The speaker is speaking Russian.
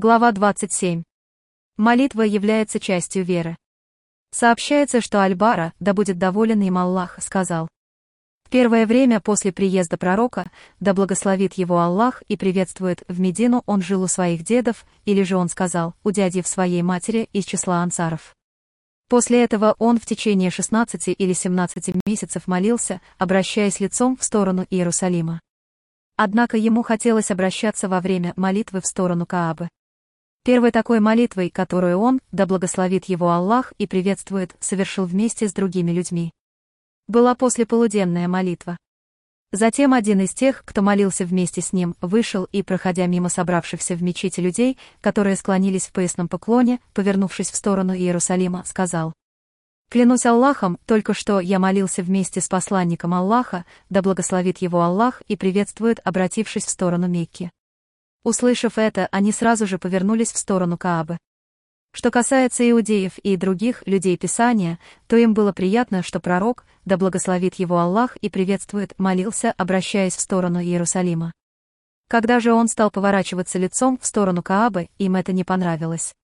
Глава 27. Молитва является частью веры. Сообщается, что Аль-Бара, да будет доволен им Аллах, сказал: в первое время после приезда пророка, да благословит его Аллах и приветствует, в Медину он жил у своих дедов, или же он сказал, у дяди в своей матери из числа ансаров. После этого он в течение 16 или 17 месяцев молился, обращаясь лицом в сторону Иерусалима. Однако ему хотелось обращаться во время молитвы в сторону Каабы. Первой такой молитвой, которую он, да благословит его Аллах и приветствует, совершил вместе с другими людьми, была послеполуденная молитва. Затем один из тех, кто молился вместе с ним, вышел и, проходя мимо собравшихся в мечети людей, которые склонились в поясном поклоне, повернувшись в сторону Иерусалима, сказал: «Клянусь Аллахом, только что я молился вместе с посланником Аллаха, да благословит его Аллах и приветствует, обратившись в сторону Мекки». Услышав это, они сразу же повернулись в сторону Каабы. Что касается иудеев и других людей Писания, то им было приятно, что пророк, да благословит его Аллах и приветствует, молился, обращаясь в сторону Иерусалима. Когда же он стал поворачиваться лицом в сторону Каабы, им это не понравилось.